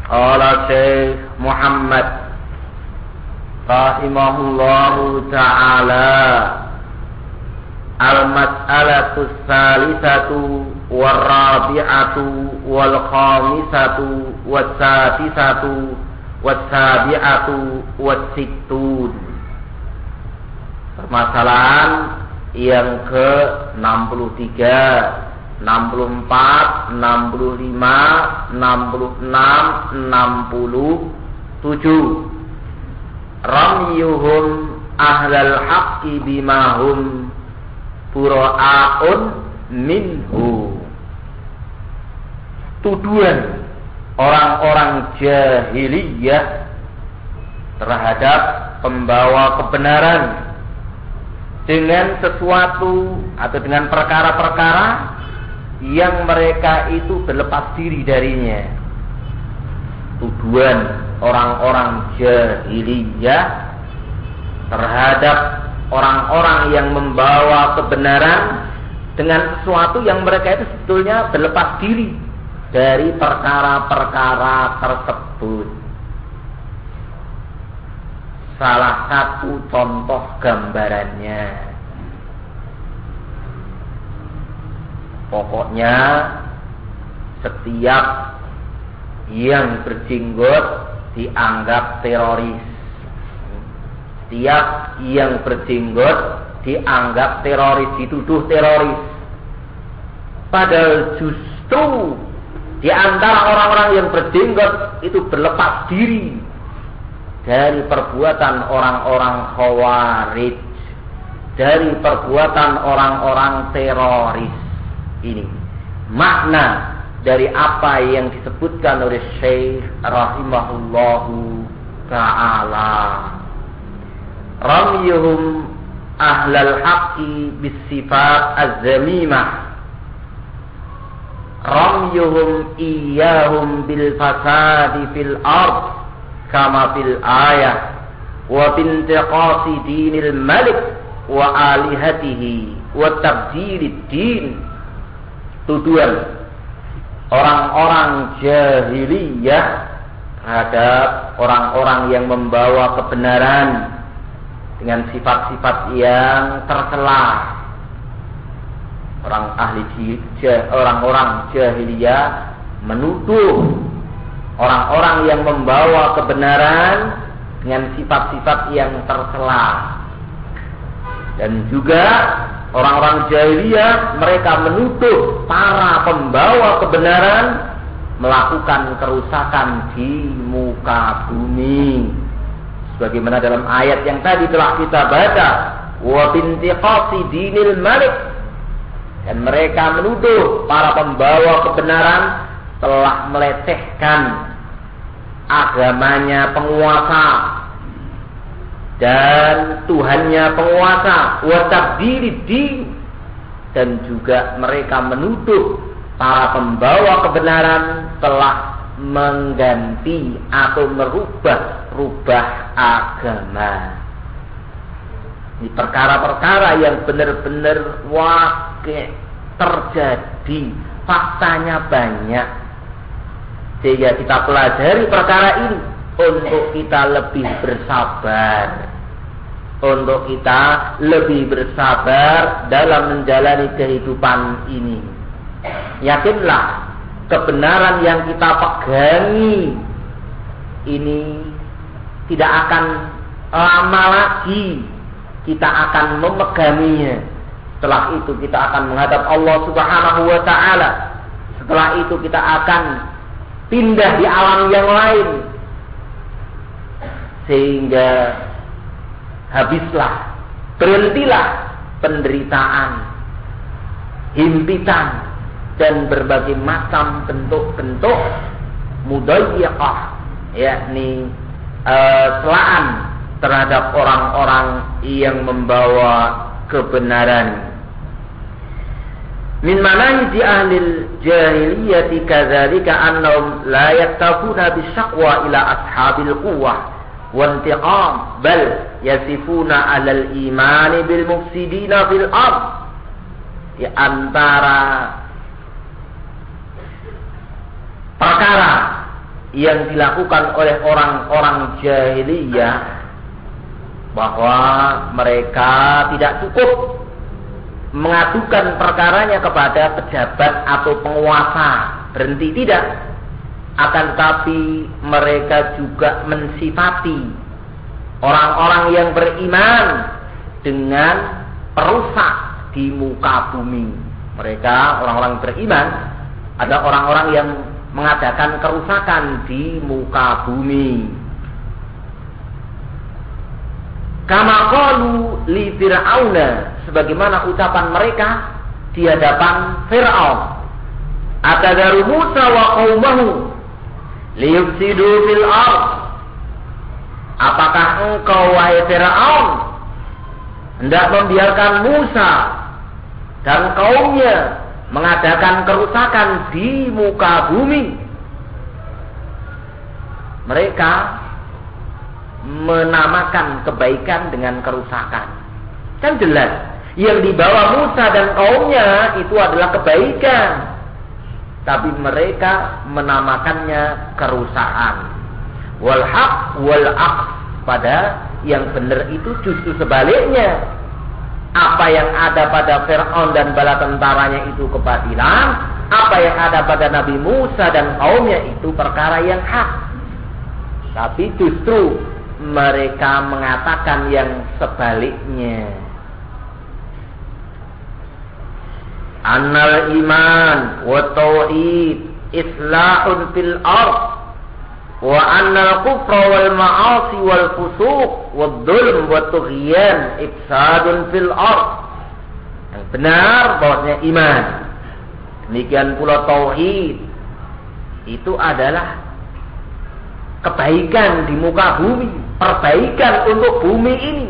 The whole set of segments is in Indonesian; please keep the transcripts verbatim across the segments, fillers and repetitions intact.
Qala Syekh Muhammad rahimahullahu ta'ala, al-mas'alatu tsalisatu war-rabi'atu wal-khamisatu was-sadisatu was-sabi'atu was-sittun. Permasalahan yang ke enam puluh tiga, enam puluh empat, enam puluh lima, enam puluh enam, enam puluh tujuh. Ramyuhum ahlal haqqi bimahum bura'un minhu. Tuduhan orang-orang jahiliyah terhadap pembawa kebenaran dengan sesuatu atau dengan perkara-perkara yang mereka itu berlepas diri darinya. Tuduhan orang-orang jahiliyah terhadap orang-orang yang membawa kebenaran dengan sesuatu yang mereka itu sebetulnya berlepas diri dari perkara-perkara tersebut. Salah satu contoh gambarannya, pokoknya setiap yang berjenggot dianggap teroris. Setiap yang berjenggot dianggap teroris, dituduh teroris. Padahal justru di antara orang-orang yang berjenggot itu berlepas diri dari perbuatan orang-orang khawarij, dari perbuatan orang-orang teroris. Ini makna dari apa yang disebutkan oleh Syekh rahimahullahu ta'ala. Ramyuhum ahlal haqqi bisifat az-zamimah, ramyuhum iyahum bil fasadi fil ard kama fil ayah wa bintiqasi dinil malik wa alihatihi wa tabdilid din. Tuduhan orang-orang jahiliyah terhadap orang-orang yang membawa kebenaran dengan sifat-sifat yang tercela. Orang ahli orang-orang jahiliyah menuduh orang-orang yang membawa kebenaran dengan sifat-sifat yang tercela. Dan juga orang-orang jahiliyah mereka menuduh para pembawa kebenaran melakukan kerusakan di muka bumi. Sebagaimana dalam ayat yang tadi telah kita baca, wa bintiqasi dinil malik. Dan mereka menuduh para pembawa kebenaran telah melecehkan agamanya penguasa dan Tuhannya penguasa, wa tabdilid din. Dan juga mereka menuduh para pembawa kebenaran telah mengganti atau merubah-rubah agama. Ini perkara-perkara yang benar-benar wakil terjadi, faktanya banyak. Sehingga kita pelajari perkara ini untuk kita lebih bersabar, untuk kita lebih bersabar dalam menjalani kehidupan ini. Yakinlah kebenaran yang kita pegangi ini tidak akan lama lagi kita akan memeganginya. Setelah itu kita akan menghadap Allah Subhanahu wa ta'ala. Setelah itu kita akan pindah di alam yang lain. Sehingga habislah, berhentilah penderitaan, himpitan, dan berbagai macam bentuk-bentuk mudayyiqah, yakni uh, celaan terhadap orang-orang yang membawa kebenaran. Min manahiji ahlil jahiliyati kadzalika annahum la yaktafuna bisyaqwa ila ashabil quwwah wa intiqam bal yasifuna 'alal imani bil mufsidina fil ard. Di antara perkara yang dilakukan oleh orang-orang jahiliyah, bahwa mereka tidak cukup mengadukan perkaranya kepada pejabat atau penguasa, berhenti tidak, akan tetapi mereka juga mensifati orang-orang yang beriman dengan perusak di muka bumi. Mereka orang-orang beriman ada orang-orang yang mengadakan kerusakan di muka bumi. Kama qalu li fir'auna, sebagaimana ucapan mereka di hadapan Fir'aun. Atadharu Musa wa qaumahu liyufsidu fil ardh. Apakah engkau wahai Fir'aun hendak membiarkan Musa dan kaumnya mengadakan kerusakan di muka bumi? Mereka menamakan kebaikan dengan kerusakan. Kan jelas, yang dibawa Musa dan kaumnya itu adalah kebaikan, tapi mereka menamakannya kerusakan. Wal haq wal aqs, pada yang benar itu justru sebaliknya. Apa yang ada pada Fir'aun dan bala tentaranya itu kebatilan, apa yang ada pada Nabi Musa dan kaumnya itu perkara yang hak. Tapi justru mereka mengatakan yang sebaliknya. Annal iman wa tauhid islahun fil ardh, wa annal kufra wal ma'asi wal fusuq wad dhulm wa tughyan ifsadun fil ardh. Yang benar bahwasanya iman, demikian pula tauhid, itu adalah kebaikan di muka bumi, perbaikan untuk bumi ini.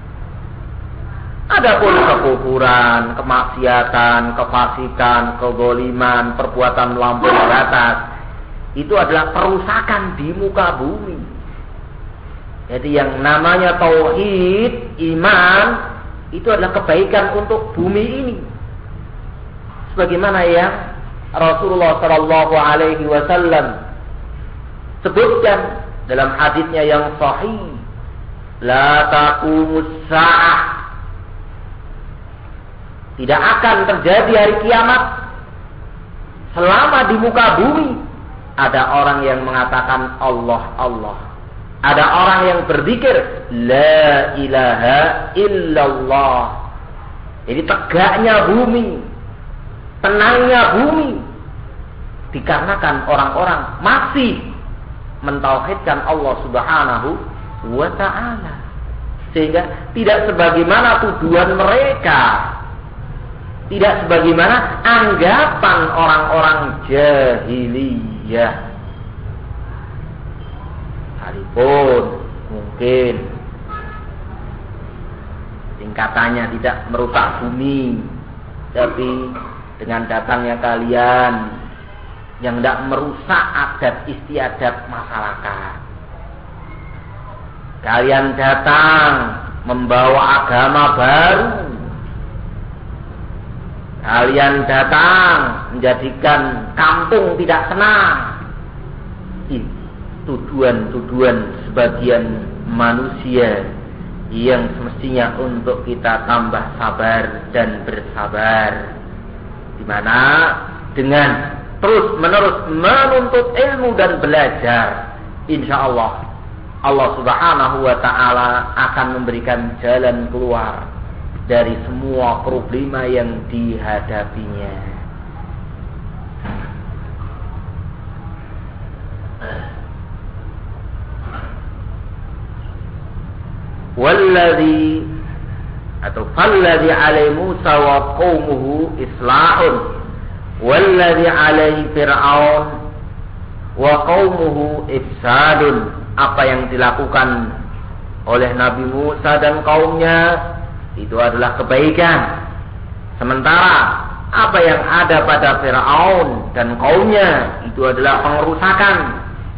Adapun kekufuran, kemaksiatan, kefasikan, kezaliman, perbuatan melampaui batas, itu adalah perusakan di muka bumi. Jadi yang namanya tauhid, iman, itu adalah kebaikan untuk bumi ini. Sebagaimana yang Rasulullah Shallallahu Alaihi Wasallam sebutkan dalam hadisnya yang sahih, la taqumus sa'ah, tidak akan terjadi hari kiamat selama di muka bumi ada orang yang mengatakan Allah Allah, ada orang yang berzikir la ilaha illallah. Jadi tegaknya bumi, tenangnya bumi, dikarenakan orang-orang masih mentauhidkan Allah Subhanahu wa ta'ala. Sehingga tidak sebagaimana tuduhan mereka, tidak sebagaimana anggapan orang-orang jahiliyah. Sekalipun mungkin tingkatannya tidak merusak bumi, tapi dengan datangnya kalian yang tidak merusak adat istiadat masyarakat, kalian datang membawa agama baru, kalian datang menjadikan kampung tidak tenang. Tuduhan-tuduhan sebagian manusia yang semestinya untuk kita tambah sabar dan bersabar, di mana dengan terus menerus menuntut ilmu dan belajar, insya Allah Allah Subhanahu wa ta'ala akan memberikan jalan keluar dari semua problema yang dihadapinya. Walladhi atau falladhi alaihi Musa wa qaumuhu islahun, walladhi alaihi Fir'aun wa qaumuhu ifsadun. Apa yang dilakukan oleh Nabi Musa dan kaumnya itu adalah kebaikan, sementara apa yang ada pada Fir'aun dan kaumnya itu adalah pengerusakan.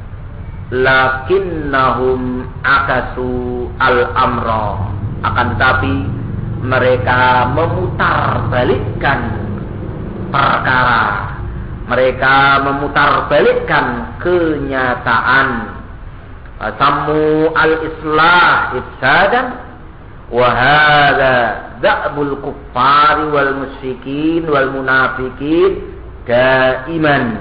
Lakinnahum akasu al-amra, akan tetapi mereka memutar balikkan perkara, mereka memutarbalikkan kenyataan. Sammu al-islah ifsadan wa hadza da'bul kuffari wal musyrikin wal munafiqin daiman.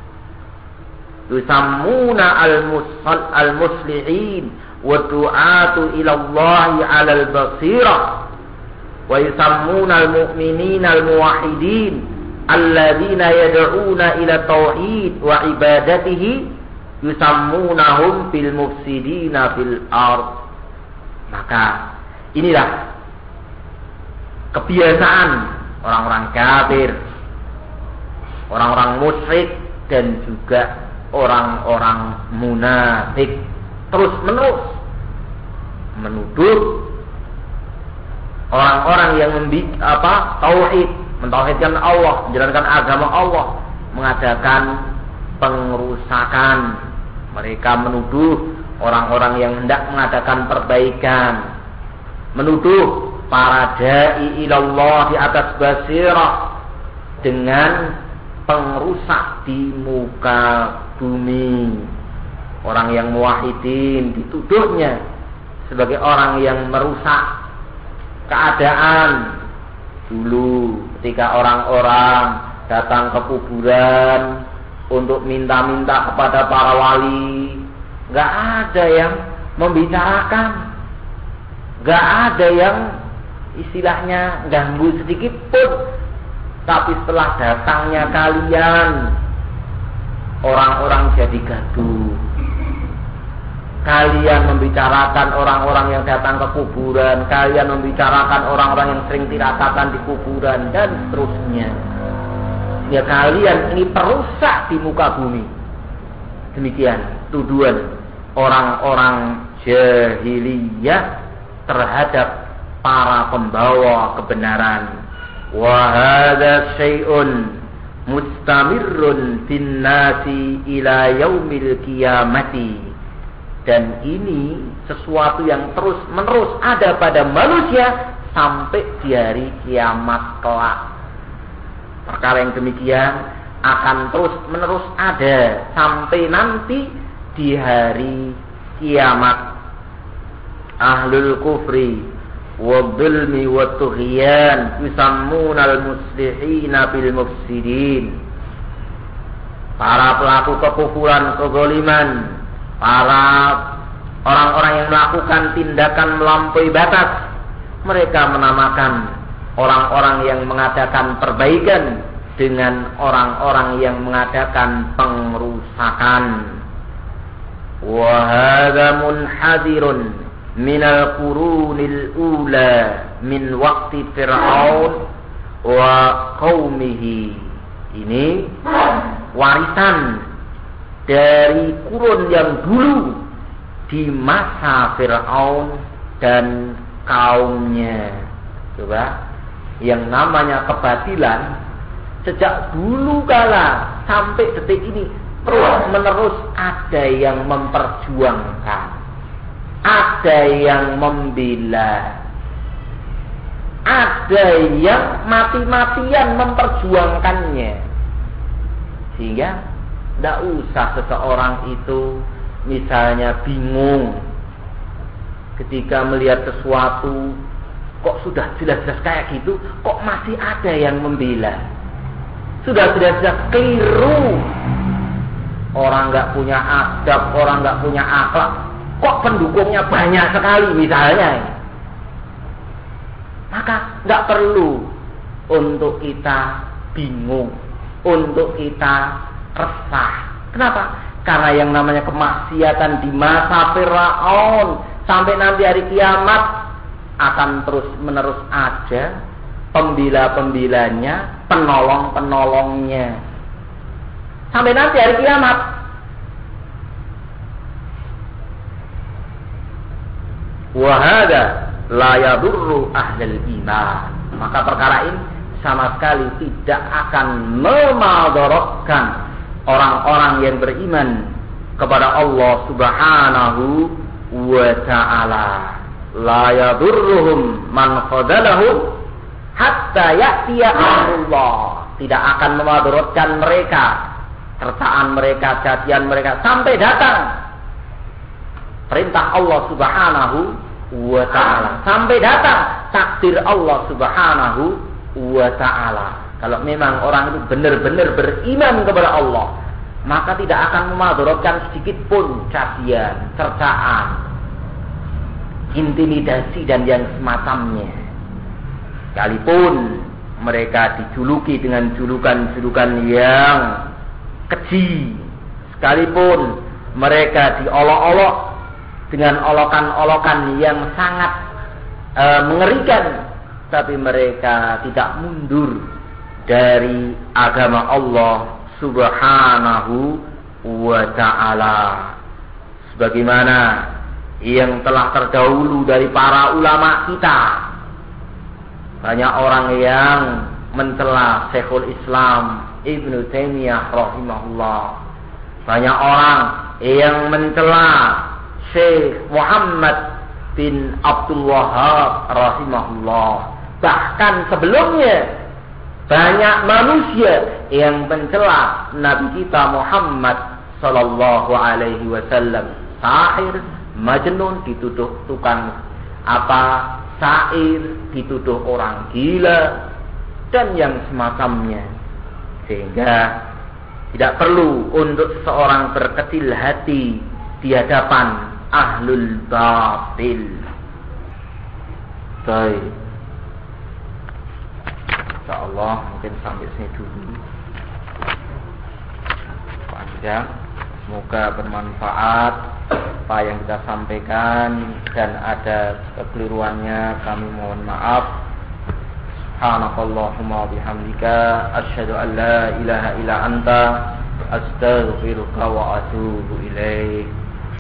Yusammuna al-muslihin wa du'atu ila Allah 'ala al-basirah wa yusammuna al-mu'minina al-muwahhidin alladzina yad'una ila tauhid wa ibadatihi yusammunahum bil mufsidina fil ard. Maka inilah kebiasaan orang-orang kafir, orang-orang musyrik dan juga orang-orang munafik, terus menerus menuduh orang-orang yang membi apa tauhid, mentauhidkan Allah, menjalankan agama Allah, mengadakan pengrusakan. Mereka menuduh orang-orang yang hendak mengadakan perbaikan, menuduh para da'i ilallah di atas basirah dengan pengrusak di muka bumi. Orang yang muwahhidin dituduhnya sebagai orang yang merusak keadaan. Dulu ketika orang-orang datang ke kuburan untuk minta-minta kepada para wali, gak ada yang membicarakan, gak ada yang istilahnya ganggu sedikit pun. Tapi setelah datangnya kalian, orang-orang jadi gaduh. Kalian membicarakan orang-orang yang datang ke kuburan, kalian membicarakan orang-orang yang sering tirakatan di kuburan, dan seterusnya. Ya, kalian ini perusak di muka bumi. Demikian tuduhan orang-orang jahiliyah terhadap para pembawa kebenaran. Wa hadza syai'un mustamirrun fin nasi ila yaumil qiyamati. Dan ini sesuatu yang terus-menerus ada pada manusia sampai di hari kiamat kelak. Perkara yang demikian akan terus-menerus ada sampai nanti di hari kiamat. Ahlul kufri wadzulmi wattughyan yusammuna al-muslihina bil mufsidin. Para pelaku kekufuran, kezaliman, para orang-orang yang melakukan tindakan melampaui batas, mereka menamakan orang-orang yang mengadakan perbaikan dengan orang-orang yang mengadakan pengrusakan. Wa hadza munhadirun minal qurunil ula min waqti Fir'aun wa qaumihi. Ini warisan dari kurun yang dulu di masa Fir'aun dan kaumnya. Coba, yang namanya kebatilan sejak dulu kala sampai detik ini terus menerus ada yang memperjuangkan, ada yang membela, ada yang mati-matian memperjuangkannya. Sehingga tidak usah seseorang itu misalnya bingung ketika melihat sesuatu, kok sudah jelas-jelas kayak gitu, kok masih ada yang membela. Sudah jelas-jelas keliru. Orang nggak punya adab, orang nggak punya akhlak, kok pendukungnya banyak sekali misalnya. Maka nggak perlu untuk kita bingung, untuk kita resah. Kenapa? Karena yang namanya kemaksiatan di masa Firaun sampai nanti hari kiamat akan terus menerus ada pembela-pembelanya, penolong-penolongnya sampai nanti hari kiamat. Wa hadza la yadurru ahlul iman. Maka perkara ini sama sekali tidak akan memadaratkan orang-orang yang beriman kepada Allah Subhanahu wa ta'ala. La yadurruhum man khadalahum hatta ya'tiya amrullah. tidak akan memudaratkan mereka, cercaan mereka, cacian mereka, sampai datang perintah Allah Subhanahu wa ta'ala, sampai datang takdir Allah Subhanahu wa ta'ala. Kalau memang orang itu benar-benar beriman kepada Allah, maka tidak akan memudaratkan sedikit pun cacian, cercaan, intimidasi dan yang semacamnya. Sekalipun mereka dijuluki dengan julukan-julukan yang keji, sekalipun mereka diolok-olok dengan olokan-olokan yang sangat e, mengerikan, tapi mereka tidak mundur dari agama Allah Subhanahu wa ta'ala, sebagaimana yang telah terdahulu dari para ulama kita. Banyak orang yang mencela Syekhul Islam Ibnu Taimiyah rahimahullah. Banyak orang yang mencela Syekh Muhammad bin Abdul Wahhab rahimahullah. Bahkan sebelumnya banyak manusia yang mencela Nabi kita Muhammad sallallahu alaihi wasallam. Sahir, majnun, dituduh tukang apa syair, dituduh orang gila dan yang semacamnya. Sehingga tidak perlu untuk seorang berkecil hati di hadapan ahlul batil. Baik, insyaallah mungkin sampai sini dulu. Panjang, semoga bermanfaat apa yang kita sampaikan, dan ada kekeliruannya kami mohon maaf. Subhanakallahumma bihamdika asyhadu an la ilaha illa anta astaghfiruka wa atubu ilaik.